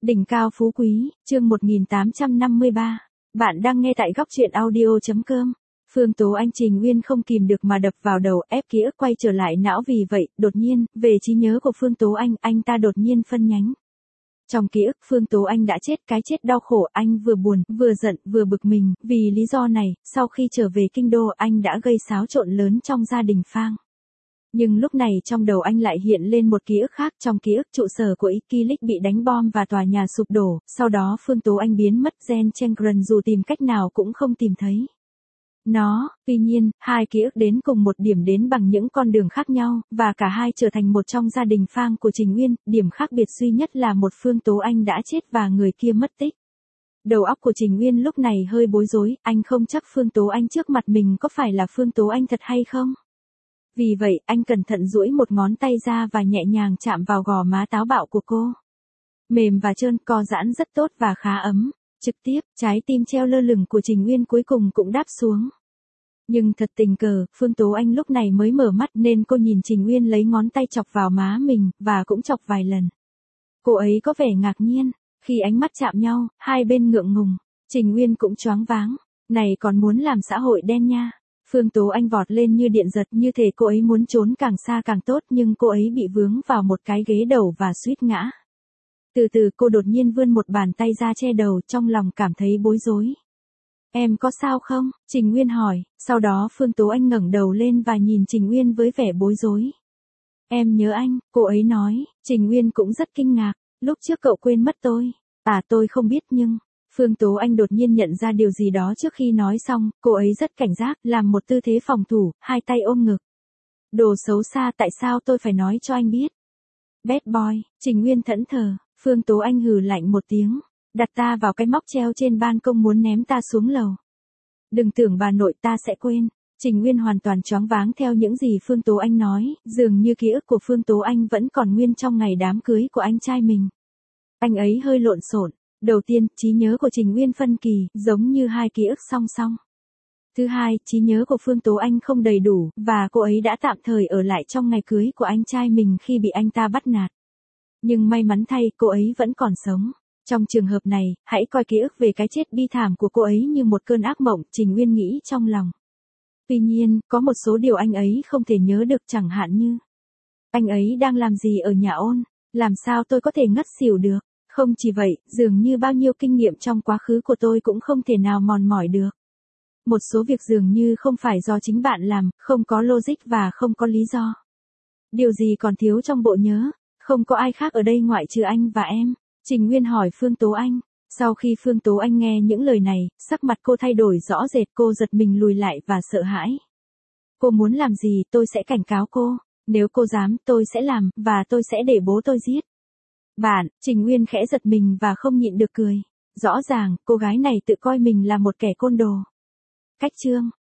Đỉnh cao phú quý, chương 1853. Bạn đang nghe tại góc truyện audio.com. Phương Tố Anh Trình Uyên không kìm được mà đập vào đầu, ép ký ức quay trở lại não, vì vậy, đột nhiên, về trí nhớ của Phương Tố anh ta đột nhiên phân nhánh. Trong ký ức Phương Tố Anh đã chết, cái chết đau khổ, anh vừa buồn, vừa giận, vừa bực mình, vì lý do này, sau khi trở về kinh đô anh đã gây xáo trộn lớn trong gia đình Phang. Nhưng lúc này trong đầu anh lại hiện lên một ký ức khác, trong ký ức trụ sở của Ikilik bị đánh bom và tòa nhà sụp đổ, sau đó Phương Tố Anh biến mất, Gen Chengren dù tìm cách nào cũng không tìm thấy nó. Tuy nhiên, hai ký ức đến cùng một điểm đến bằng những con đường khác nhau, và cả hai trở thành một trong gia đình Phang của Trình Uyên, điểm khác biệt duy nhất là một Phương Tố Anh đã chết và người kia mất tích. Đầu óc của Trình Uyên lúc này hơi bối rối, anh không chắc Phương Tố Anh trước mặt mình có phải là Phương Tố Anh thật hay không. Vì vậy, anh cẩn thận duỗi một ngón tay ra và nhẹ nhàng chạm vào gò má táo bạo của cô. Mềm và trơn, co giãn rất tốt và khá ấm. Trực tiếp, trái tim treo lơ lửng của Trình Uyên cuối cùng cũng đáp xuống. Nhưng thật tình cờ, Phương Tố Anh lúc này mới mở mắt nên cô nhìn Trình Uyên lấy ngón tay chọc vào má mình, và cũng chọc vài lần. Cô ấy có vẻ ngạc nhiên. Khi ánh mắt chạm nhau, hai bên ngượng ngùng. Trình Uyên cũng choáng váng. Này còn muốn làm xã hội đen nha. Phương Tố Anh vọt lên như điện giật, như thể cô ấy muốn trốn càng xa càng tốt, nhưng cô ấy bị vướng vào một cái ghế đầu và suýt ngã. Từ từ cô đột nhiên vươn một bàn tay ra che đầu, trong lòng cảm thấy bối rối. Em có sao không? Trình Uyên hỏi, sau đó Phương Tố Anh ngẩng đầu lên và nhìn Trình Uyên với vẻ bối rối. Em nhớ anh, cô ấy nói. Trình Uyên cũng rất kinh ngạc, lúc trước cậu quên mất tôi. Tôi không biết nhưng... Phương Tố Anh đột nhiên nhận ra điều gì đó trước khi nói xong, cô ấy rất cảnh giác, làm một tư thế phòng thủ, hai tay ôm ngực. Đồ xấu xa, tại sao tôi phải nói cho anh biết? Bad boy, Trình Uyên thẫn thờ, Phương Tố Anh hừ lạnh một tiếng, đặt ta vào cái móc treo trên ban công muốn ném ta xuống lầu. Đừng tưởng bà nội ta sẽ quên. Trình Uyên hoàn toàn choáng váng theo những gì Phương Tố Anh nói, dường như ký ức của Phương Tố Anh vẫn còn nguyên trong ngày đám cưới của anh trai mình. Anh ấy hơi lộn xộn. Đầu tiên, trí nhớ của Trình Uyên phân kỳ, giống như hai ký ức song song. Thứ hai, trí nhớ của Phương Tố Anh không đầy đủ, và cô ấy đã tạm thời ở lại trong ngày cưới của anh trai mình khi bị anh ta bắt nạt. Nhưng may mắn thay, cô ấy vẫn còn sống. Trong trường hợp này, hãy coi ký ức về cái chết bi thảm của cô ấy như một cơn ác mộng, Trình Uyên nghĩ trong lòng. Tuy nhiên, có một số điều anh ấy không thể nhớ được, chẳng hạn như anh ấy đang làm gì ở nhà Ôn, làm sao tôi có thể ngất xỉu được. Không chỉ vậy, dường như bao nhiêu kinh nghiệm trong quá khứ của tôi cũng không thể nào mòn mỏi được. Một số việc dường như không phải do chính bạn làm, không có logic và không có lý do. Điều gì còn thiếu trong bộ nhớ? Không có ai khác ở đây ngoại trừ anh và em. Trình Uyên hỏi Phương Tố Anh. Sau khi Phương Tố Anh nghe những lời này, sắc mặt cô thay đổi rõ rệt, cô giật mình lùi lại và sợ hãi. Cô muốn làm gì tôi sẽ cảnh cáo cô. Nếu cô dám tôi sẽ làm, và tôi sẽ để bố tôi giết. Bạn, Trình Uyên khẽ giật mình và không nhịn được cười. Rõ ràng, cô gái này tự coi mình là một kẻ côn đồ. Cách chương